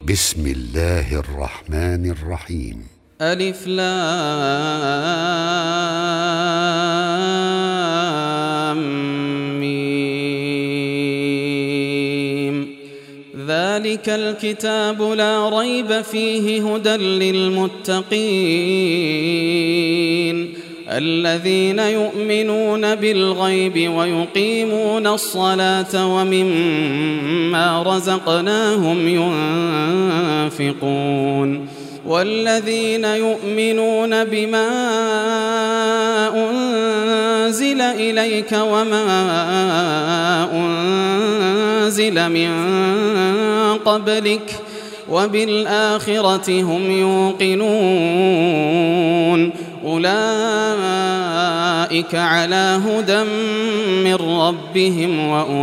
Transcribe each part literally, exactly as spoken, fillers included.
بسم الله الرحمن الرحيم. ألف لام ميم. ذلك الكتاب لا ريب فيه هدى للمتقين الذين يؤمنون بالغيب ويقيمون الصلاة ومما رزقناهم ينفقون والذين يؤمنون بما أنزل إليك وما أنزل من قبلك وبالآخرة هم يوقنون أولئك على هدى من ربهم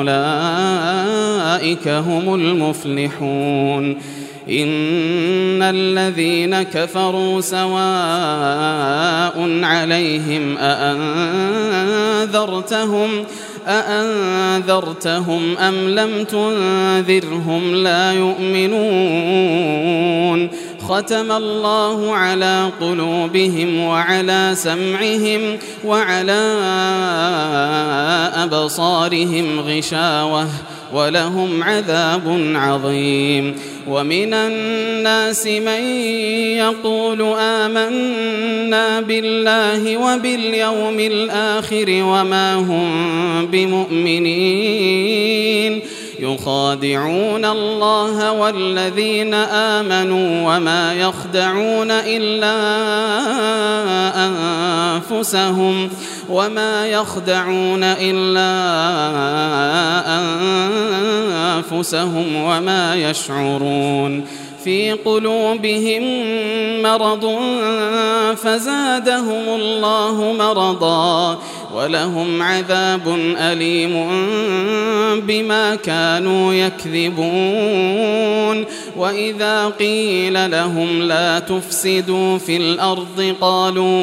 وأولئك هم المفلحون. إن الذين كفروا سواء عليهم أأنذرتهم أأنذرتهم أم لم تنذرهم لا يؤمنون. ختم الله على قلوبهم وعلى سمعهم وعلى أبصارهم غشاوة ولهم عذاب عظيم. ومن الناس من يقول آمنا بالله وباليوم الآخر وما هم بمؤمنين يخادعون الله والذين آمنوا وما يخدعون إلا أنفسهم وما يخدعون إلا أنفسهم وما يشعرون. في قلوبهم مرض فزادهم الله مرضا ولهم عذاب أليم بما كانوا يكذبون. وإذا قيل لهم لا تفسدوا في الأرض قالوا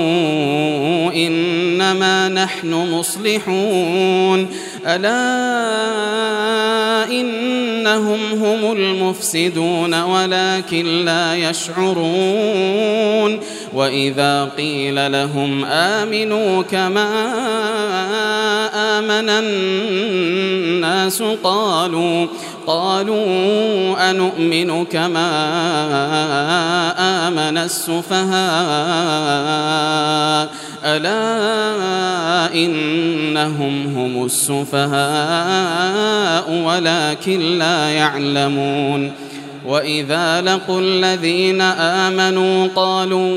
إنما نحن مصلحون ألا إنهم هم المفسدون ولكن لا يشعرون. وإذا قيل لهم آمنوا كما آمن الناس قالوا قالوا أنؤمن كما آمن السفهاء ألا إنهم هم السفهاء ولكن لا يعلمون. وإذا لقوا الذين آمنوا قالوا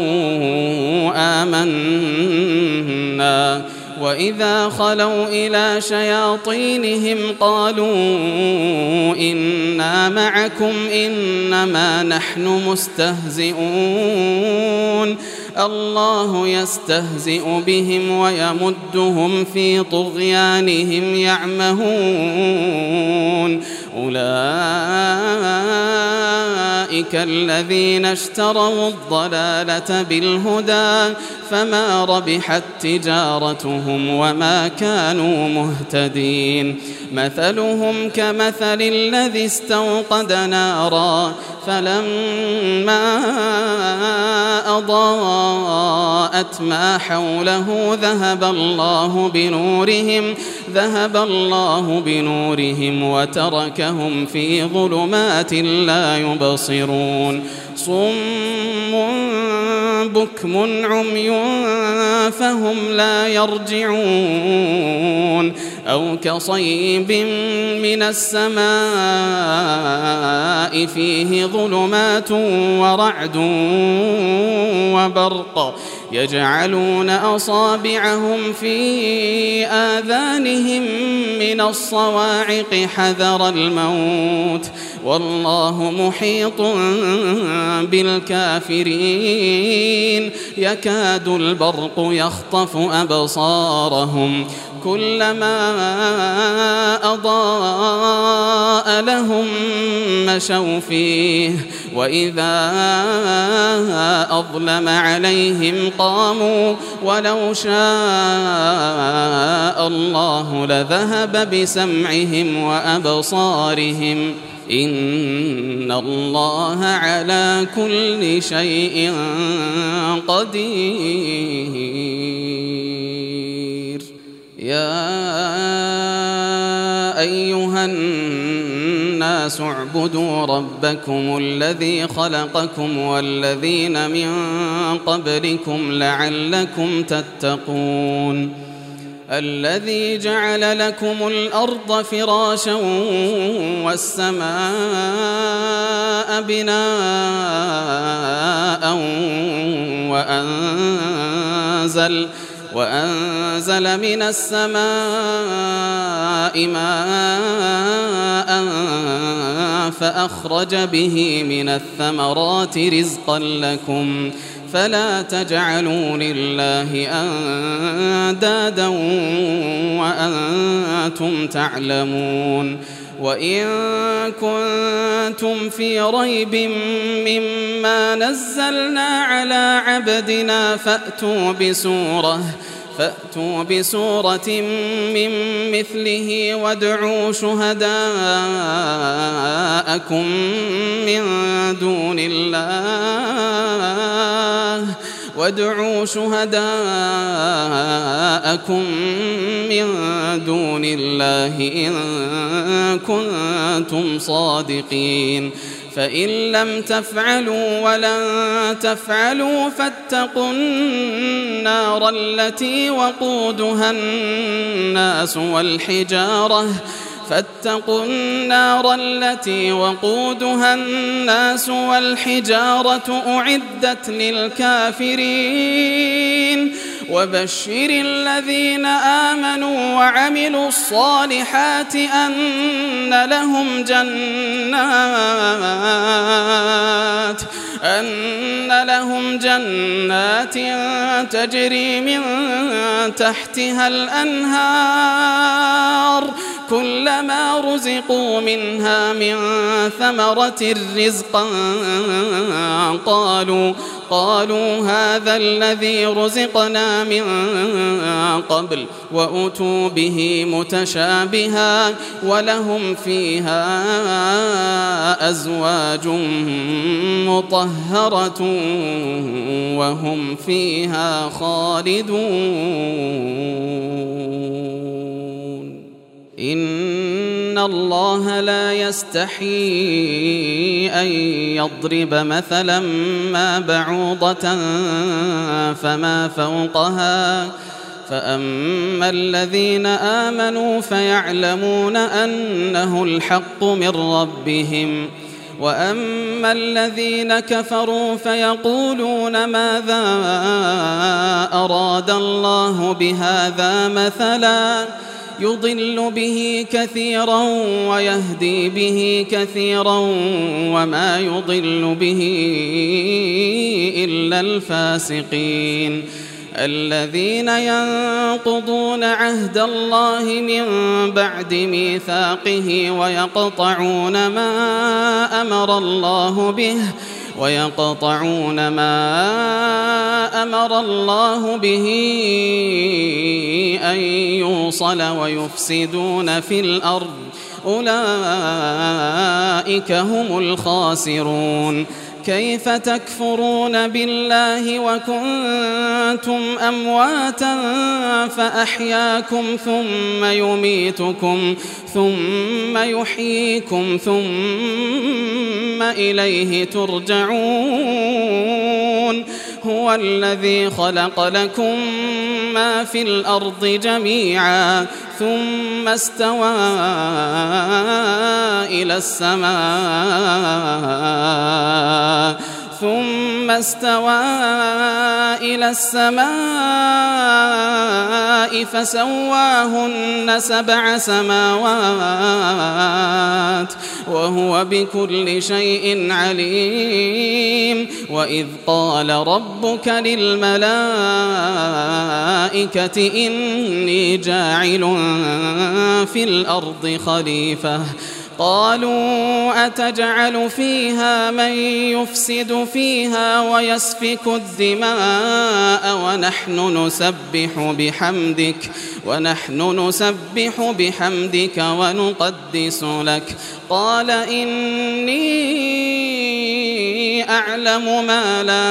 آمنا وإذا خلوا إلى شياطينهم قالوا إنا معكم إنما نحن مستهزئون الله يستهزئ بهم ويمدهم في طغيانهم يعمهون. أولئك الذين اشتروا الضلالة بالهدى فما ربحت تجارتهم وما كانوا مهتدين. مثلهم كمثل الذي استوقد نارا فلما أضاءت ما حوله ذهب الله بنورهم ذهب الله بنورهم وتركهم في ظلمات لا يبصرون. صم بكم عمي فهم لا يرجعون. أو كصيب من السماء فيه ظلمات ورعد وبرق يجعلون أصابعهم في آذانهم من الصواعق حذر الموت والله محيط بالكافرين. يكاد البرق يخطف أبصارهم كلما أضاء لهم مشوا فيه وإذا أظلم عليهم قاموا ولو شاء الله لذهب بسمعهم وأبصارهم إن الله على كل شيء قدير. يا أيها الناس اعبدوا ربكم الذي خلقكم والذين من قبلكم لعلكم تتقون الذي جعل لكم الأرض فراشا والسماء بناء وأنزل وأنزل من السماء ماء فأخرج به من الثمرات رزقا لكم فلا تجعلوا لله أندادا وأنتم تعلمون. وإن كنتم في ريب مما نزلنا على عبدنا فأتوا بسورة فأتوا بسورة من مثله وادعوا شهداءكم من دون الله وادعوا شهداءكم من دون الله إن كنتم صادقين. فإن لم تفعلوا ولن تفعلوا فاتقوا النار التي وقودها الناس والحجارة فاتقوا النار التي وقودها الناس والحجارة أعدت للكافرين. وبشر الذين آمنوا وعملوا الصالحات أن لهم جنات أن لهم جنات تجري من تحتها الأنهار كلما رزقوا منها من ثمرة رزقا قالوا قالوا هذا الذي رزقنا من قبل وأتوا به متشابها ولهم فيها أزواج مطهرة وهم فيها خالدون. إن الله لا يستحيي أن يضرب مثلا ما بعوضة فما فوقها فأما الذين آمنوا فيعلمون أنه الحق من ربهم وأما الذين كفروا فيقولون ماذا أراد الله بهذا مثلا يضل به كثيرا ويهدي به كثيرا وما يضل به إلا الفاسقين الذين ينقضون عهد الله من بعد ميثاقه ويقطعون ما أمر الله به ويقطعون ما أمر الله به أن يوصل ويفسدون في الأرض أولئك هم الخاسرون. كيف تكفرون بالله وكنتم أمواتا فأحياكم ثم يميتكم ثم يحييكم ثم إليه ترجعون. هو الذي خلق لكم ما في الأرض جميعا ثم استوى إلى السماء ثم استوى إلى السماء فسواهن سبع سماوات وهو بكل شيء عليم. وإذ قال ربك للملائكة إني جاعل في الأرض خليفة قالوا أتجعل فيها من يفسد فيها ويسفك الدماء ونحن نسبح بحمدك ونحن نسبح بحمدك ونقدس لك قال إني أعلم ما لا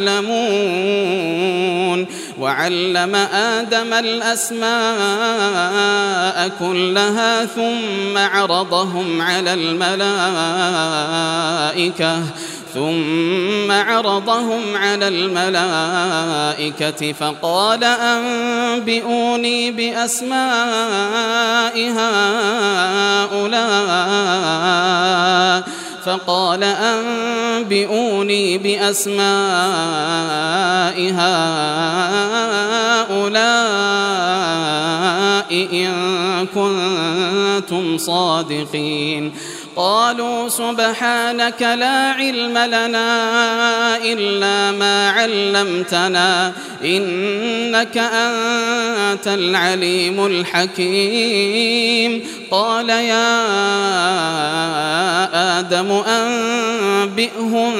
تعلمون وعلم آدم الأسماء كلها ثم عرضهم على الملائكة ثم عرضهم على الملائكة فقال أنبئوني بأسماء هؤلاء فقال أنبئوني بأسماء هؤلاء إن كنتم صادقين قالوا سبحانك لا علم لنا إلا ما علمتنا إنك أنت العليم الحكيم قال يا آدم أنبئهم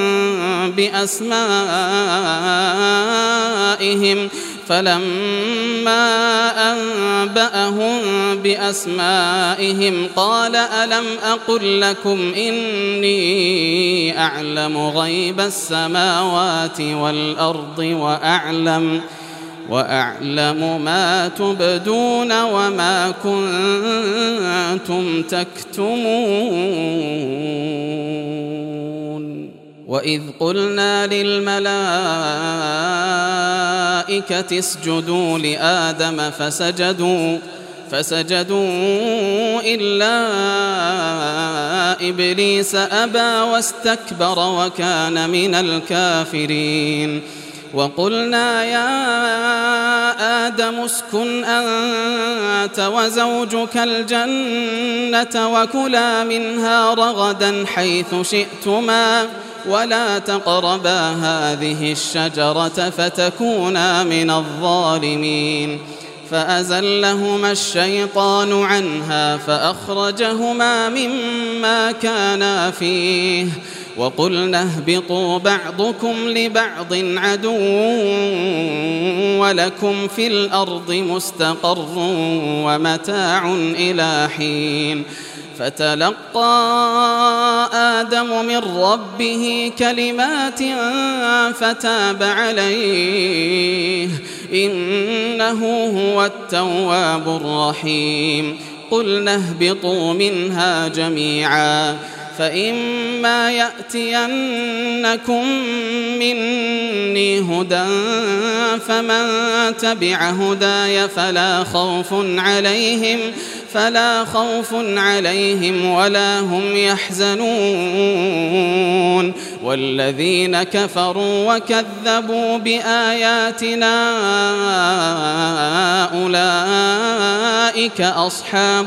بأسمائهم فلما أنبأهم بأسمائهم قال ألم أقل لكم إني أعلم غيب السماوات والأرض وأعلم وأعلم ما تبدون وما كنتم تكتمون وإذ قلنا للملائكة اسجدوا لآدم فسجدوا فسجدوا إلا إبليس أبى واستكبر وكان من الكافرين وقلنا يا آدم اسكن أنت وزوجك الجنة وكلا منها رغدا حيث شئتما ولا تقربا هذه الشجرة فتكونا من الظالمين فأزلهما الشيطان عنها فأخرجهما مما كانا فيه وقلنا اهبطوا بعضكم لبعض عدو ولكم في الأرض مستقر ومتاع إلى حين فتلقى آدم من ربه كلمات فتاب عليه إنه هو التواب الرحيم قلنا اهبطوا منها جميعا فإما يأتينكم مني هدى فمن تبع هداي فلا خوف عليهم فلا خوف عليهم ولا هم يحزنون والذين كفروا وكذبوا بآياتنا أولئك أصحاب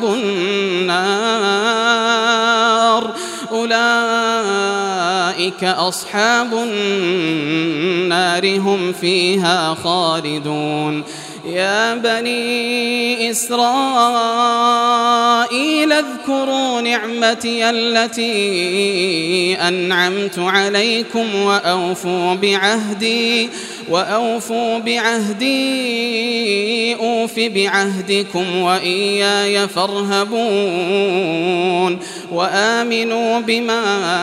النار أولئك أصحاب النار هم فيها خالدون يا بني إسرائيل اذكروا نعمتي التي أنعمت عليكم وأوفوا بعهدي وأوفوا بعهدي أوف بعهدكم وإياي فارهبون وآمنوا بما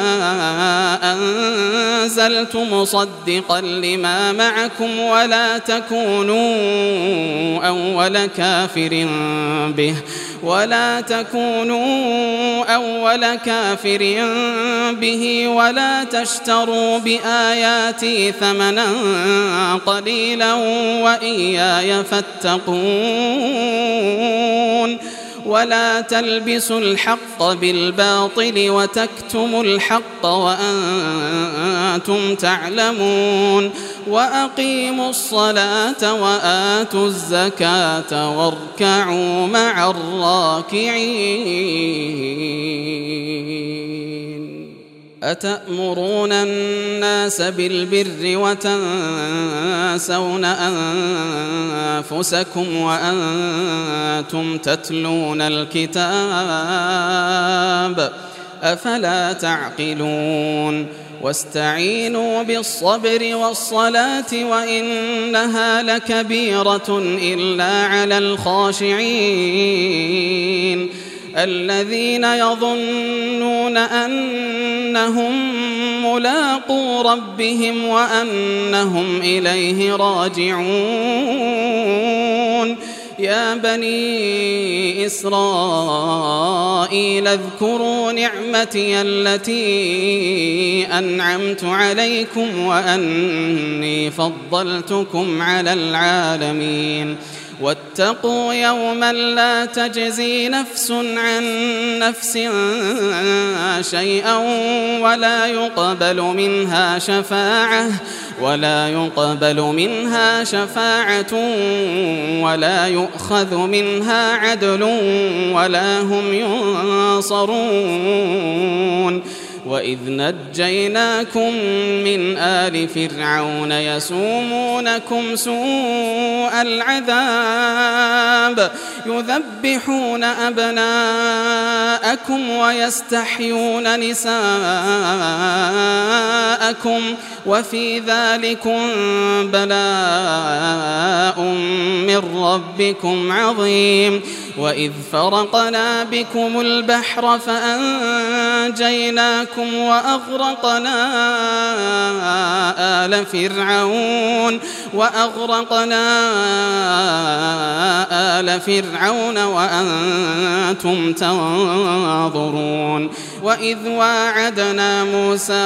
أنزلت مصدقا لما معكم ولا تكونوا أول كافر به ولا تكونوا أول كافر به ولا تشتروا بآياتي ثمنا قليلا وإياي فاتقون ولا تلبسوا الحق بالباطل وتكتموا الحق وأنتم تعلمون وأقيموا الصلاة وآتوا الزكاة واركعوا مع الراكعين أتأمرون الناس بالبر وتنسون أنفسكم وأنتم تتلون الكتاب أفلا تعقلون واستعينوا بالصبر والصلاة وإنها لكبيرة إلا على الخاشعين الذين يظنون أنهم ملاقو ربهم وأنهم إليه راجعون يا بني إسرائيل اذكروا نعمتي التي أنعمت عليكم وأني فضلتكم على العالمين واتقوا يوما لا تجزي نفس عن نفس شيئا ولا يقبل منها شفاعة ولا يقبل منها شفاعة ولا يؤخذ منها عدل ولا هم ينصرون وإذ نجيناكم من آل فرعون يسومونكم سوء العذاب يذبحون أبناءكم ويستحيون نساءكم وفي ذلكم بلاء من ربكم عظيم وإذ فرقنا بكم البحر فأنجيناكم وأغرقنا آل فرعون وأغرقنا آل فرعون وأنتم تنظرون وإذ واعدنا موسى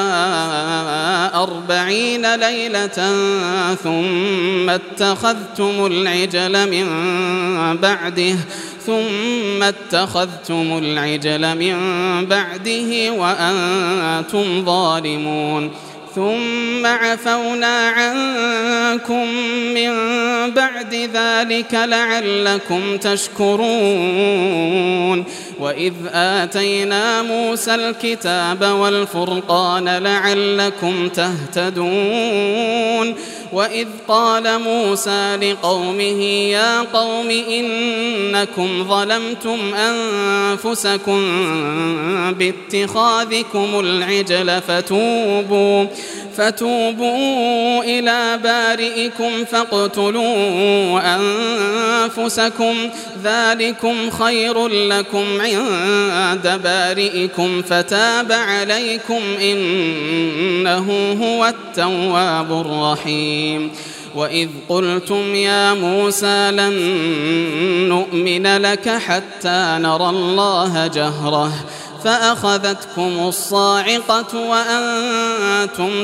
أربعين ليلة ثم اتخذتم العجل من بعده ثم اتخذتم العجل من بعده وأنتم ظالمون ثم عفونا عنكم من بعد ذلك لعلكم تشكرون وإذ آتينا موسى الكتاب والفرقان لعلكم تهتدون وإذ قال موسى لقومه يا قوم إنكم ظلمتم أنفسكم باتخاذكم العجل فتوبوا فتوبوا إلى بارئكم فاقتلوا أنفسكم ذلكم خير لكم عند بارئكم فتاب عليكم إنه هو التواب الرحيم وإذ قلتم يا موسى لن نؤمن لك حتى نرى الله جهرة فأخذتكم الصاعقة وأنتم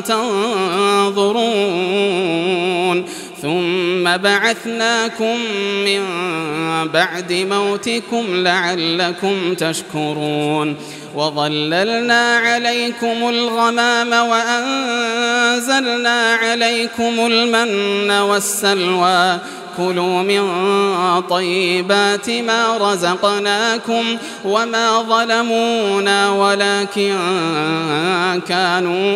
تنظرون ثم بعثناكم من بعد موتكم لعلكم تشكرون وظللنا عليكم الغمام وأنزلنا عليكم المن والسلوى كلوا من طيبات ما رزقناكم وما ظلمونا ولكن كانوا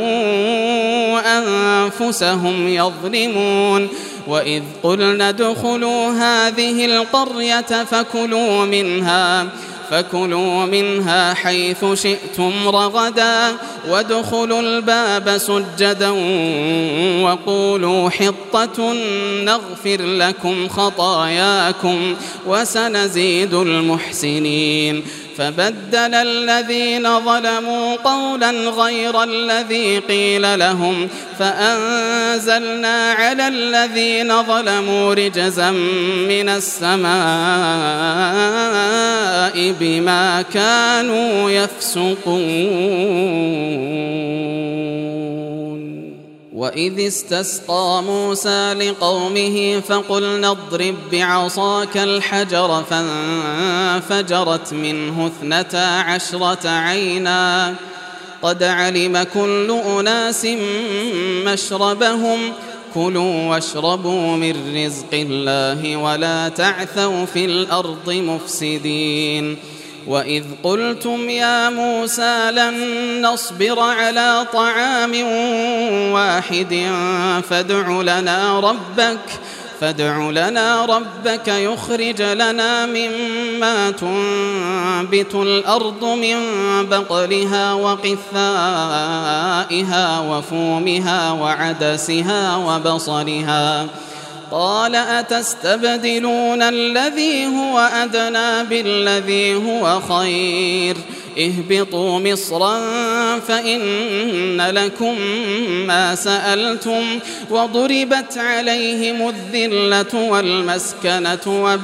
أنفسهم يظلمون وإذ قلنا ادخلوا هذه القرية فكلوا منها فكلوا منها حيث شئتم رغدا وادخلوا الباب سجدا وقولوا حطة نغفر لكم خطاياكم وسنزيد المحسنين فبدل الذين ظلموا قولا غير الذي قيل لهم فأنزلنا على الذين ظلموا رجزا من السماء بما كانوا يفسقون وإذ استسقى موسى لقومه فقلنا اضرب بعصاك الحجر فانفجرت منه اثنتا عشرة عينا قد علم كل أناس مشربهم كلوا واشربوا من رزق الله ولا تعثوا في الأرض مفسدين وإذ قلتم يا موسى لن نصبر على طعام واحد فادع لنا ربك فادع لنا ربك يخرج لنا مما تنبت الأرض من بقلها وقثائها وفومها وعدسها وبصلها قال أتستبدلون الذي هو أدنى بالذي هو خير اهبطوا مصرا فإن لكم ما سألتم وضربت عليهم الذلة والمسكنة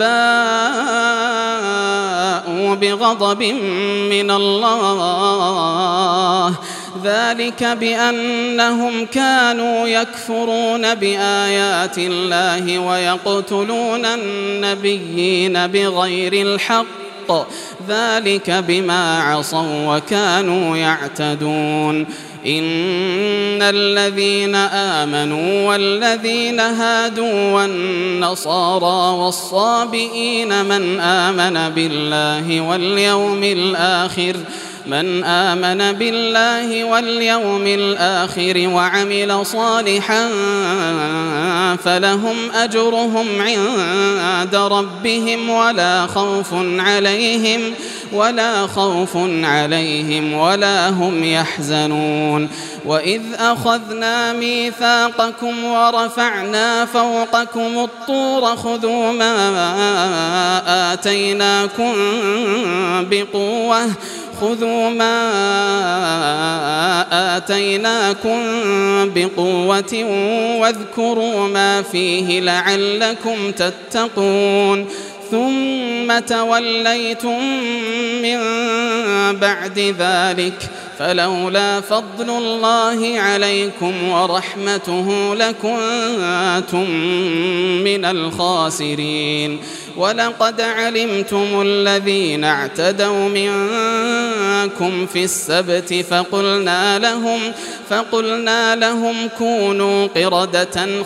وباءوا بغضب من الله ذلك بأنهم كانوا يكفرون بآيات الله ويقتلون النبيين بغير الحق ذلك بما عصوا وكانوا يعتدون إن الذين آمنوا والذين هادوا والنصارى والصابئين من آمن بالله واليوم الآخر من آمن بالله واليوم الآخر وعمل صالحا فلهم أجرهم عند ربهم ولا خوف عليهم ولا خوف عليهم ولا هم يحزنون وإذ أخذنا ميثاقكم ورفعنا فوقكم الطور خذوا ما آتيناكم بقوة خذوا ما آتيناكم بقوة واذكروا ما فيه لعلكم تتقون ثم توليتم من بعد ذلك فلولا فضل الله عليكم ورحمته لكنتم من الخاسرين ولقد علمتم الذين اعتدوا منكم في السبت فقلنا لهم فقلنا لهم كونوا قردة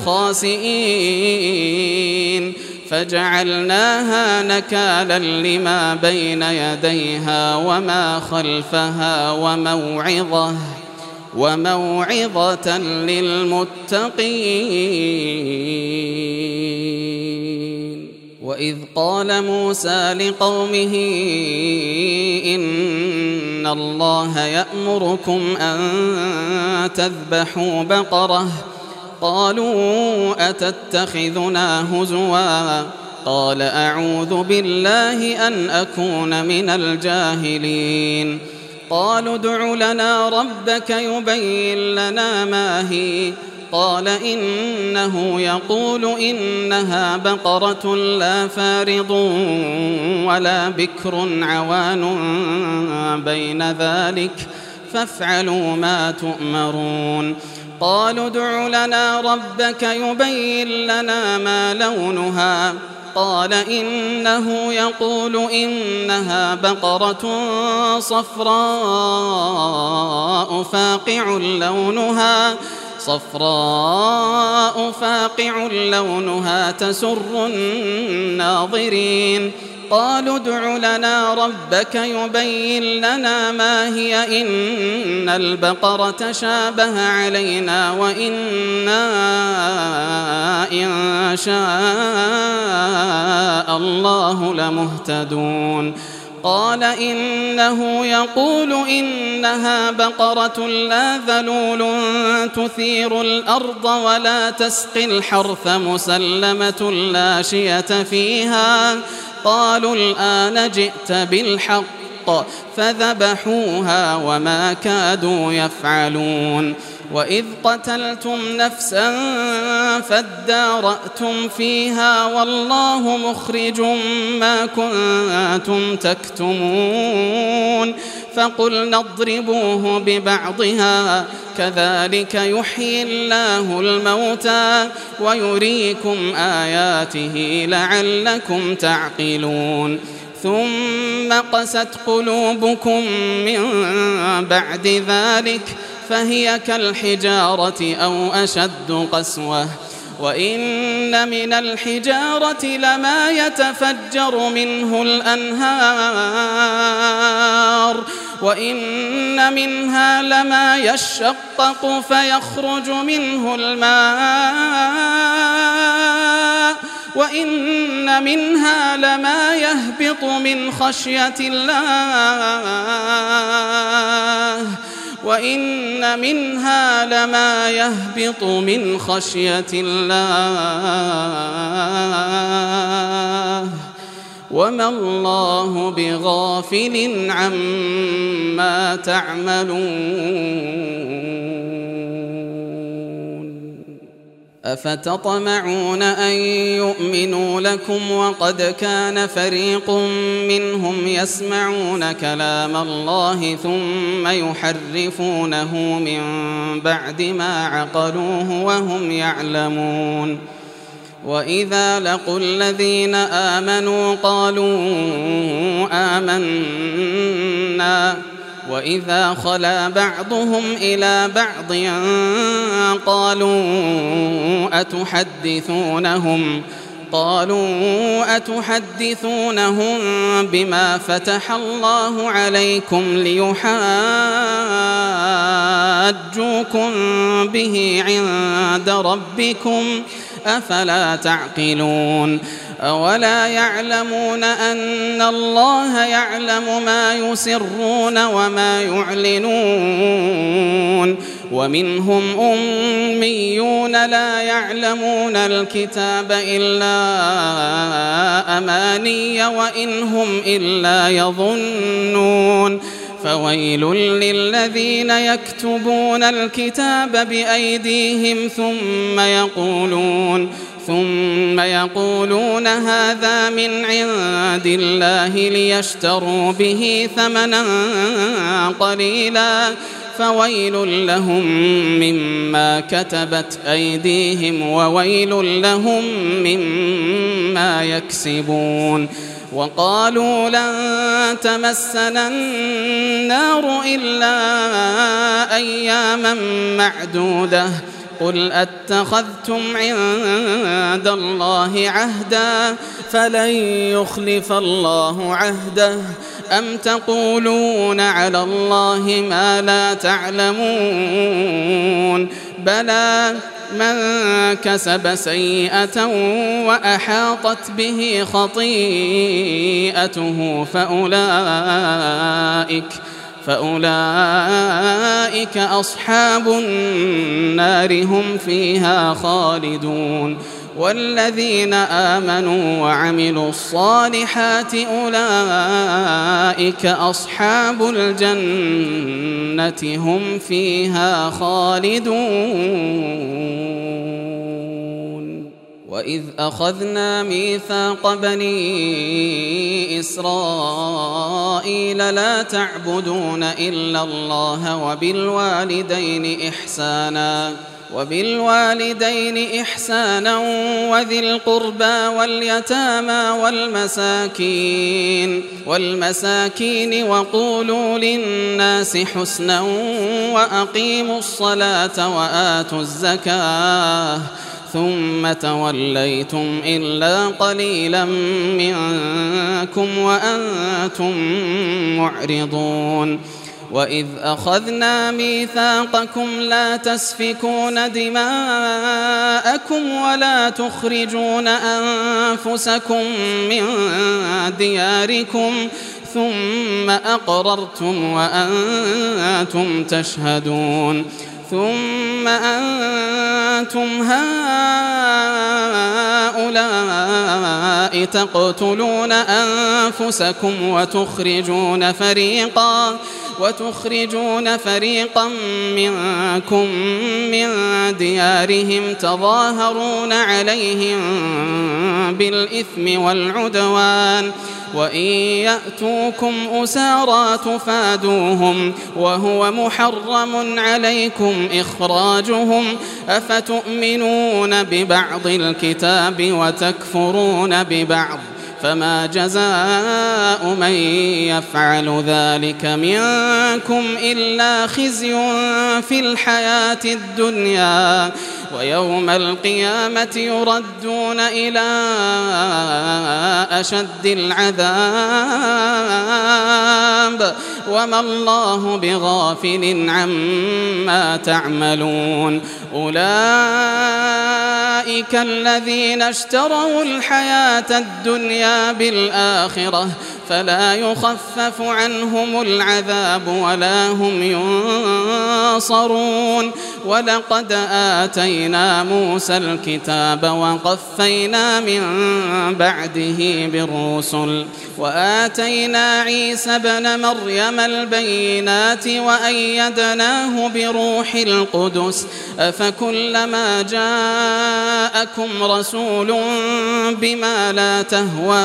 خاسئين فجعلناها نكالا لما بين يديها وما خلفها وموعظة وموعظة للمتقين وإذ قال موسى لقومه إن الله يأمركم أن تذبحوا بقرة قالوا أتتخذنا هزوا قال أعوذ بالله أن أكون من الجاهلين قالوا ادع لنا ربك يبين لنا ما هي قال إنه يقول إنها بقرة لا فارض ولا بكر عوان بين ذلك فافعلوا ما تؤمرون قالوا ادع لنا ربك يبين لنا ما لونها قال إنه يقول إنها بقرة صفراء فاقع لونها صفراء فاقع لونها تسر الناظرين قالوا ادع لنا ربك يبين لنا ما هي إن البقرة شابه علينا وإنا إن شاء الله لمهتدون قال إنه يقول إنها بقرة لا ذلول تثير الأرض ولا تسقي الحرث مسلمة لا شية فيها قالوا الآن جئت بالحق فذبحوها وما كادوا يفعلون وإذ قتلتم نفسا فادارأتم فيها والله مخرج ما كنتم تكتمون فقلنا اضربوه ببعضها كذلك يحيي الله الموتى ويريكم آياته لعلكم تعقلون ثم قست قلوبكم من بعد ذلك فهي كالحجارة أو أشد قسوة وإن من الحجارة لما يتفجر منه الأنهار وإن منها لما يشقق فيخرج منه الماء وإن منها لما يهبط من خشية الله وإن منها لما يهبط من خشية الله وما الله بغافل عما تعملون أفتطمعون أن يؤمنوا لكم وقد كان فريق منهم يسمعون كلام الله ثم يحرفونه من بعد ما عقلوه وهم يعلمون وإذا لقوا الذين آمنوا قالوا آمنا وإذا خلا بعضهم إلى بعض قالوا أتحدثونهم قالوا أتحدثونهم بما فتح الله عليكم ليحاجوكم به عند ربكم أفلا تعقلون أولا يعلمون أن الله يعلم ما يسرون وما يعلنون ومنهم أميون لا يعلمون الكتاب إلا أماني وإن هم إلا يظنون فويل للذين يكتبون الكتاب بأيديهم ثم يقولون ثم يقولون هذا من عند الله ليشتروا به ثمنا قليلا فويل لهم مما كتبت أيديهم وويل لهم مما يكسبون وقالوا لن تمسنا النار إلا أياما معدودة قل أتخذتم عند الله عهدا فلن يخلف الله عهده أم تقولون على الله ما لا تعلمون بلى من كسب سيئة وأحاطت به خطيئته فأولئك فأولئك أصحاب النار هم فيها خالدون والذين آمنوا وعملوا الصالحات أولئك أصحاب الجنة هم فيها خالدون وإذ أخذنا ميثاق بني إسرائيل لا تعبدون إلا الله وبالوالدين إحسانا وبالوالدين إحسانا وذي القربى واليتامى والمساكين والمساكين وقولوا للناس حسنا وأقيموا الصلاة وآتوا الزكاة ثم توليتم إلا قليلا منكم وأنتم معرضون وإذ أخذنا ميثاقكم لا تسفكون دماءكم ولا تخرجون أنفسكم من دياركم ثم أقررتم وأنتم تشهدون ثم أنتم هؤلاء تقتلون أنفسكم وتخرجون فريقا وتخرجون فريقا منكم من ديارهم تظاهرون عليهم بالإثم والعدوان وإن يأتوكم أسارى تفادوهم وهو محرم عليكم إخراجهم أفتؤمنون ببعض الكتاب وتكفرون ببعض فما جزاء من يفعل ذلك منكم إلا خزي في الحياة الدنيا ويوم القيامة يردون إلى أشد العذاب وما الله بغافل عما تعملون أولئك أولئك الذين اشتروا الحياة الدنيا بالآخرة فلا يخفف عنهم العذاب ولا هم ينصرون. ولقد آتينا موسى الكتاب وقفينا من بعده بالرسل وآتينا عيسى ابن مريم البينات وأيدناه بروح القدس أفكلما جاءكم رسول بما لا تهوى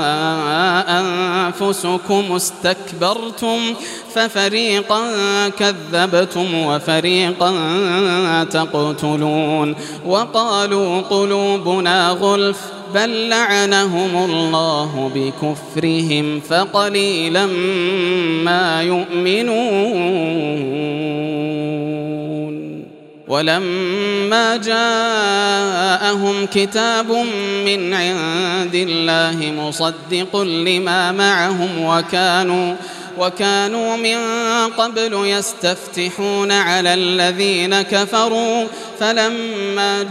أنفسكم استكبرتم ففريقا كذبتم وفريقا تقتلون. وقالوا قلوبنا غلف بل لعنهم الله بكفرهم فقليلا ما يؤمنون. ولما جاءهم كتاب من عند الله مصدق لما معهم وكانوا وكانوا من قبل يستفتحون على الذين كفروا فلما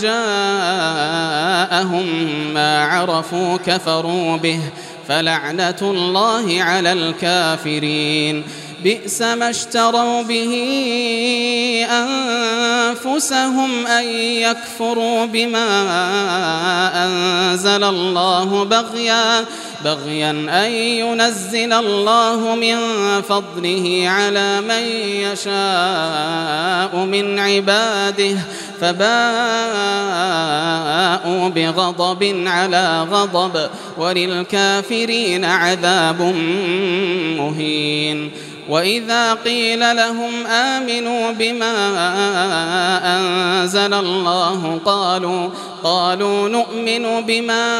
جاءهم ما عرفوا كفروا به فلعنة الله على الكافرين. بئس ما اشتروا به أنفسهم أن يكفروا بما أنزل الله بغيا بغيا أن ينزل الله من فضله على من يشاء من عباده فباءوا بغضب على غضب وللكافرين عذاب مهين. وإذا قيل لهم آمنوا بما أنزل الله قالوا قالوا نؤمن بما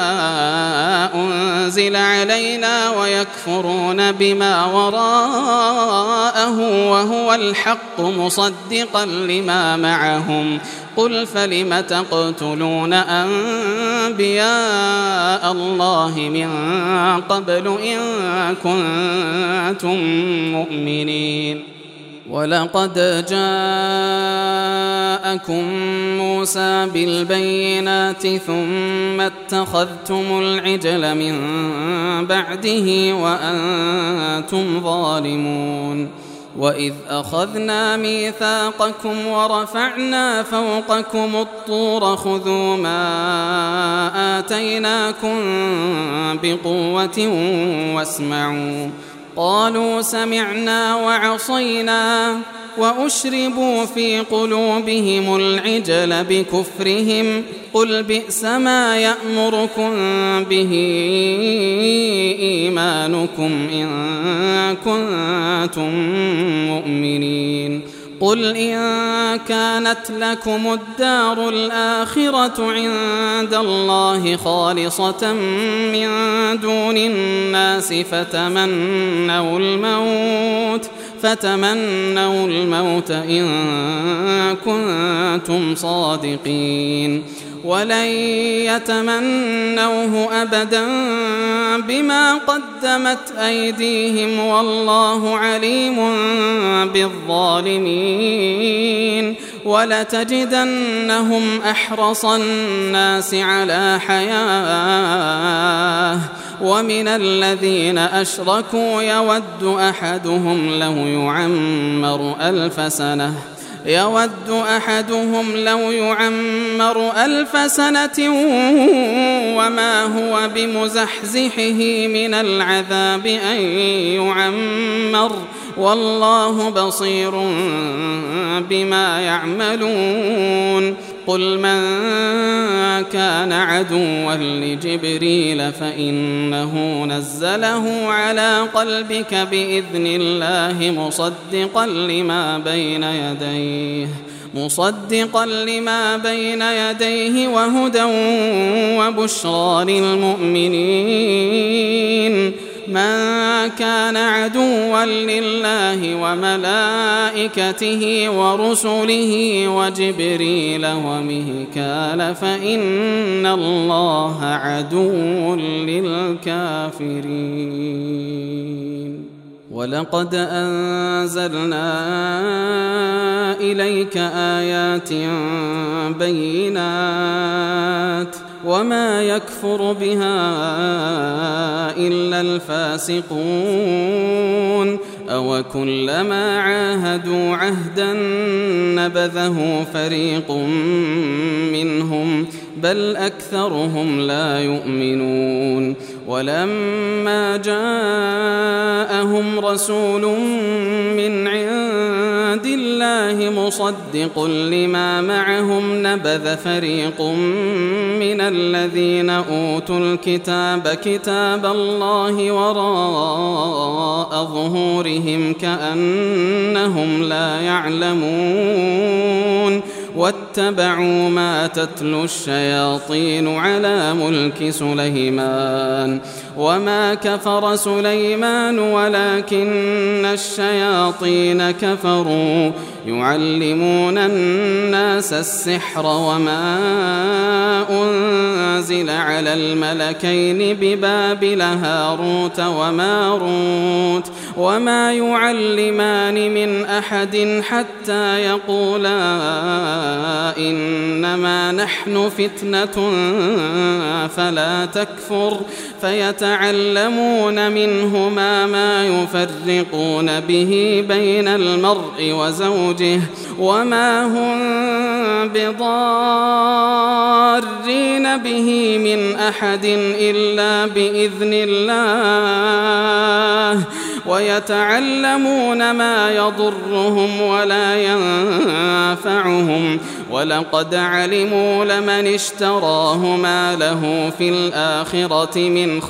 أنزل علينا ويكفرون بما وراءه وهو الحق مصدقا لما معهم. قل فلم تقتلون أنبياء الله من قبل إن كنتم مؤمنين. ولقد جاءكم موسى بالبينات ثم اتخذتم العجل من بعده وأنتم ظالمون. وإذ أخذنا ميثاقكم ورفعنا فوقكم الطور خذوا ما آتيناكم بقوة واسمعوا قالوا سمعنا وعصينا وأشربوا في قلوبهم العجل بكفرهم قل بئس ما يأمركم به إيمانكم إن كنتم مؤمنين. قل إن كانت لكم الدار الآخرة عند الله خالصة من دون الناس فتمنوا الموت فتمنوا الموت إن كنتم صادقين ولن يتمنوه أبدا بما قدمت أيديهم والله عليم بالظالمين. ولتجدنهم أحرص الناس على حياة ومن الذين أشركوا يود أحدهم لو يعمر ألف سنة يود أحدهم لو يعمر ألف سنة وما هو بمزحزحه من العذاب أن يعمر والله بصير بما يعملون. قل من كان عدوا لجبريل فإنه نزله على قلبك بإذن الله مصدقا لما بين يديه مصدقا لما بين يديه وهدى وبشرى للمؤمنين. من كان عدوا لله وملائكته ورسله وجبريل وميكال فإن الله عدو للكافرين. ولقد أنزلنا إليك آيات بينات وما يكفر بها إلا الفاسقون أو كلما عاهدوا عهدا نبذه فريق منهم بل أكثرهم لا يؤمنون ولما جاءهم رسول من عند الله مصدق لما معهم نبذ فريق من الذين أوتوا الكتاب كتاب الله وراء ظهورهم كأنهم لا يعلمون واتبعوا ما تتلو الشياطين على ملك سليمان وما كفر سليمان ولكن الشياطين كفروا يعلمون الناس السحر وما أنزل على الملكين ببابل هاروت وماروت وما يعلمان من أحد حتى يقولا إنما نحن فتنة فلا تكفر فيتعلمون منهما ما يفرقون به بين المرء وزوجه وما هم بضارين به من أحد إلا بإذن الله ويتعلمون ما يضرهم ولا ينفعهم ولقد علموا لمن اشتراه ما له في الآخرة من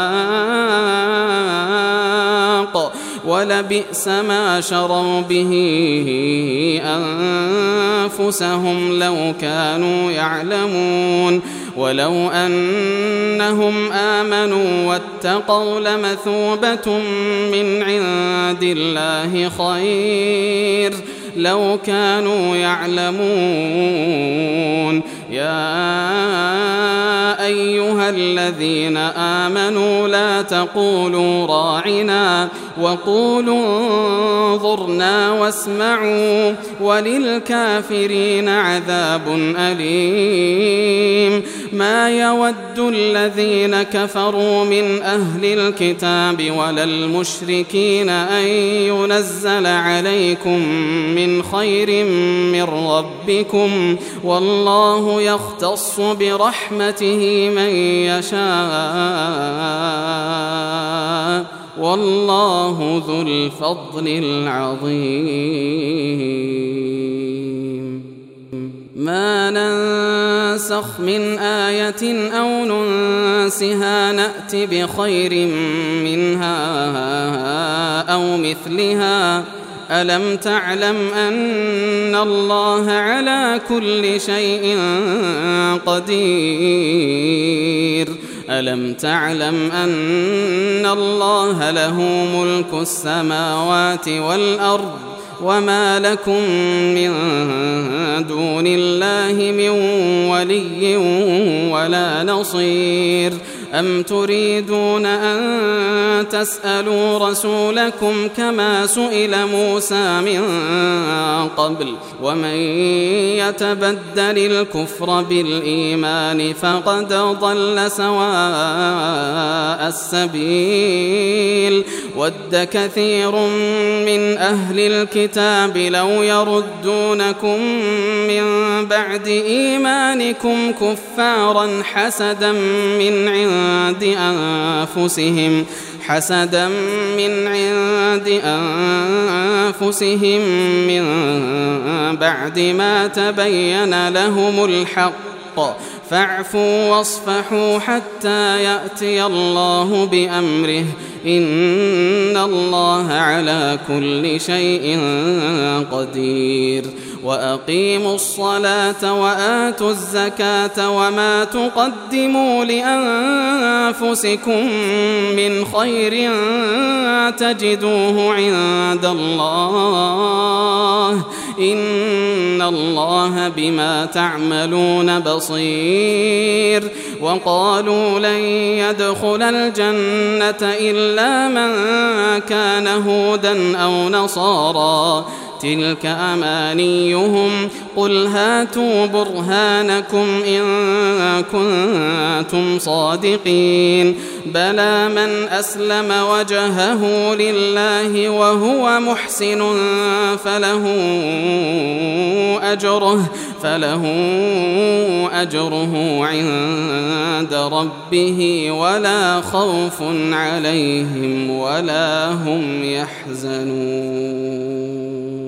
خلاق ولبئس ما شروا به أنفسهم لو كانوا يعلمون ولو أنهم آمنوا واتقوا لمثوبة من عند الله خير لو كانوا يعلمون يا أيها الذين آمنوا لا تقولوا راعنا وقولوا انظرنا واسمعوا وللكافرين عذاب أليم ما يود الذين كفروا من أهل الكتاب ولا المشركين أن ينزل عليكم من خير من ربكم والله يختص برحمته من يشاء والله ذو الفضل العظيم ما ننسخ من آية أو ننسها نأت بخير منها أو مثلها ألم تعلم أن الله على كل شيء قدير ألم تعلم أن الله له ملك السماوات والأرض وما لكم من دون الله من ولي ولا نصير أم تريدون أن تسألوا رسولكم كما سئل موسى من قبل ومن يتبدل الكفر بالإيمان فقد ضل سواء السبيل ود كثير من أهل الكتاب لو يردونكم من بعد إيمانكم كفارا حسدا من عند أنفسهم حسدا من عند أنفسهم من بعد ما تبين لهم الحق فاعفوا واصفحوا حتى يأتي الله بأمره إن الله على كل شيء قدير وأقيموا الصلاة وآتوا الزكاة وما تقدموا لأنفسكم من خير تجدوه عند الله إن الله بما تعملون بصير. وقالوا لن يدخل الجنة إلا من كان هودا أو نصارى تلك أمانيهم قل هاتوا برهانكم إن كنتم صادقين بلى من أسلم وجهه لله وهو محسن فله أجره فله أجره عند ربه ولا خوف عليهم ولا هم يحزنون.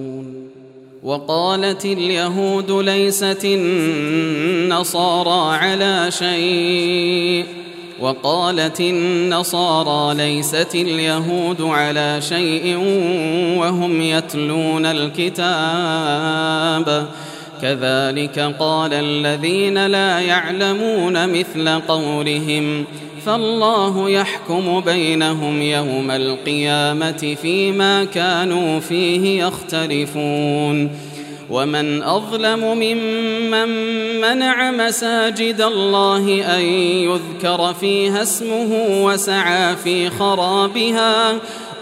وقالت اليهود ليست النصارى على شيء وقالت النصارى ليست اليهود على شيء وهم يتلون الكتاب كذلك قال الذين لا يعلمون مثل قولهم فالله يحكم بينهم يوم القيامة فيما كانوا فيه يختلفون. ومن أظلم ممن منع مساجد الله أن يذكر فيها اسمه وسعى في خرابها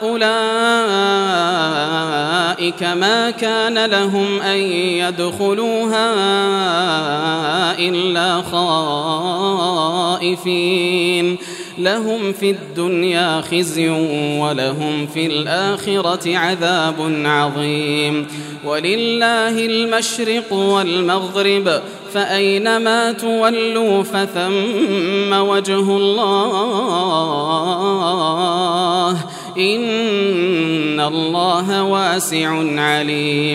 أولئك ما كان لهم أن يدخلوها إلا خائفين لهم في الدنيا خزي ولهم في الآخرة عذاب عظيم. ولله المشرق والمغرب فأينما تولوا فثم وجه الله إن الله واسع عليم.